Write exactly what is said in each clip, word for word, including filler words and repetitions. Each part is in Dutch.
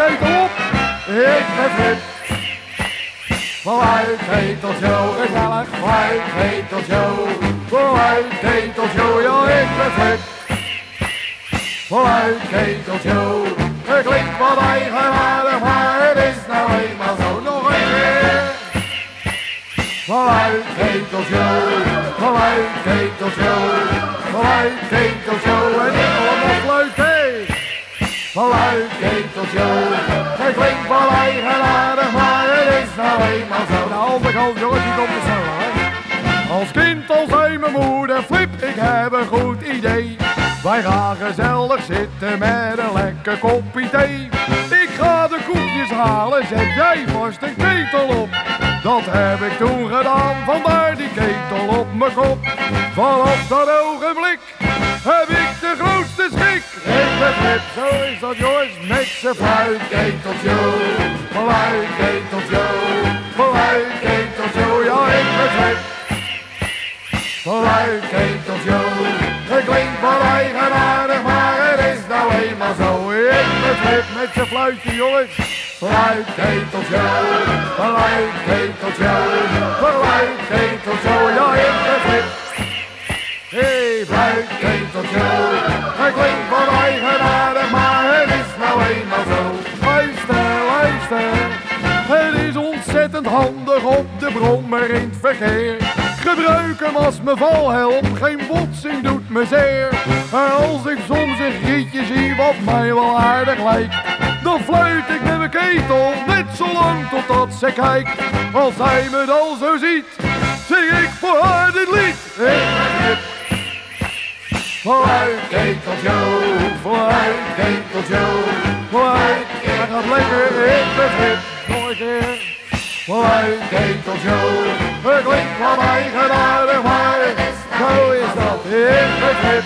ketel op, ik ben Flip. Vanuit Ketelshow, gezellig, vanuit Ketelshow. Vanuit Ketelshow, ja ik ben Flip. Vanuit Ketelshow, het klinkt wat eigenaardig, maar het is nou eenmaal zo. Nog een keer. Vanuit Ketelshow, vanuit Ketelshow, vanuit Ketelshow en ik allemaal fluiten. Vanuit Ketelshow, het klinkt wel eigenaardig, maar het is nou eenmaal zo. Nou, andere kant, jongens, die komt er zo, hè. Als kind al zei mijn moeder, Flip, ik heb een goed idee. Wij gaan gezellig zitten met een lekker kopje thee. Ik ga de koekjes halen, zet jij vast een ketel op. Dat heb ik toen gedaan, vandaar die ketel op mijn kop. Vanaf dat ogenblik heb ik de grootste schrik. Ik ben Flip, zo is dat jongens, met z'n fluitketeltje. Fluitketeltje, fluitketeltje, ja ik ben Flip. Fluitketeltje, het klinkt wel eigenaardig, maar het is nou eenmaal zo. Ik ben Flip met z'n fluitje jongens. Fluitketeltje, fluitketeltje, fluitketeltje, ja ik ben Flip. Hey, fluitketeltje, het klinkt wel eigenaardig, maar het is nou eenmaal zo. Luister, luister, het is ontzettend handig op de brommer in het verkeer. Gebruik hem als mijn valhelm, geen botsing doet me zeer. En als ik soms een grietje zie wat mij wel aardig lijkt, dan fluit ik met mijn ketel net zo lang totdat ze kijkt. Als zij me dan zo ziet, zing ik voor haar dit lied. Ik ben Flip. Fluitketeltje, fluitketeltje, fluit. Dat gaat lekker, ik ben Flip. Nog een keer. Fluitketeltje, het klinkt wat eigenaardig, maar zo is dat. Ik ben Flip.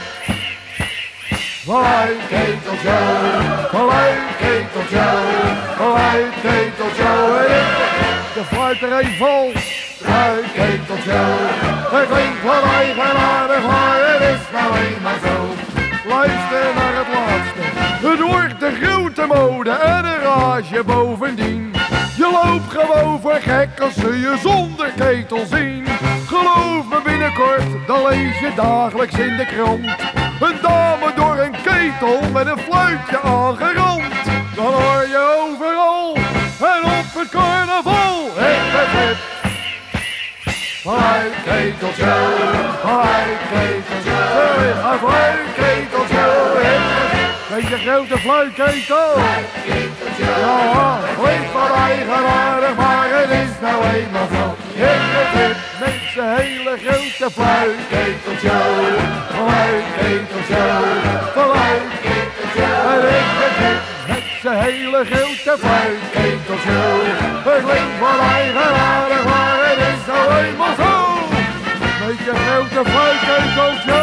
Fluitketeltje, fluitketeltje, fluitketeltje, en ik de fluit er een vol. Fluitketeltje, het klinkt wat eigenaardig, maar het is nou eenmaal zo. Luister naar het laatste, het wordt de grote mode en een rage bovendien. Je loopt gewoon voor gek als ze je zonder ketel zien. Geloof me binnenkort, dan lees je dagelijks in de krant. Een dame door een ketel met een fluitje aangerand. Dan hoor je overal en op het carnaval. Ik ben Flip. Fluitketeltje, fluitketeltje, een fluitketeltje. Weet je grote fluitketel? Ja, klinkt wat eigenaardig, maar het is nou eenmaal zo. Ik ben Flip met z'n hele grote fluitketeltje. Fluitketeltje, fluitketeltje. En ik ben Flip met z'n hele grote fluitketeltje. Het klinkt wat eigenaardig, maar het is nou eenmaal zo. Met je grote fluitketeltje.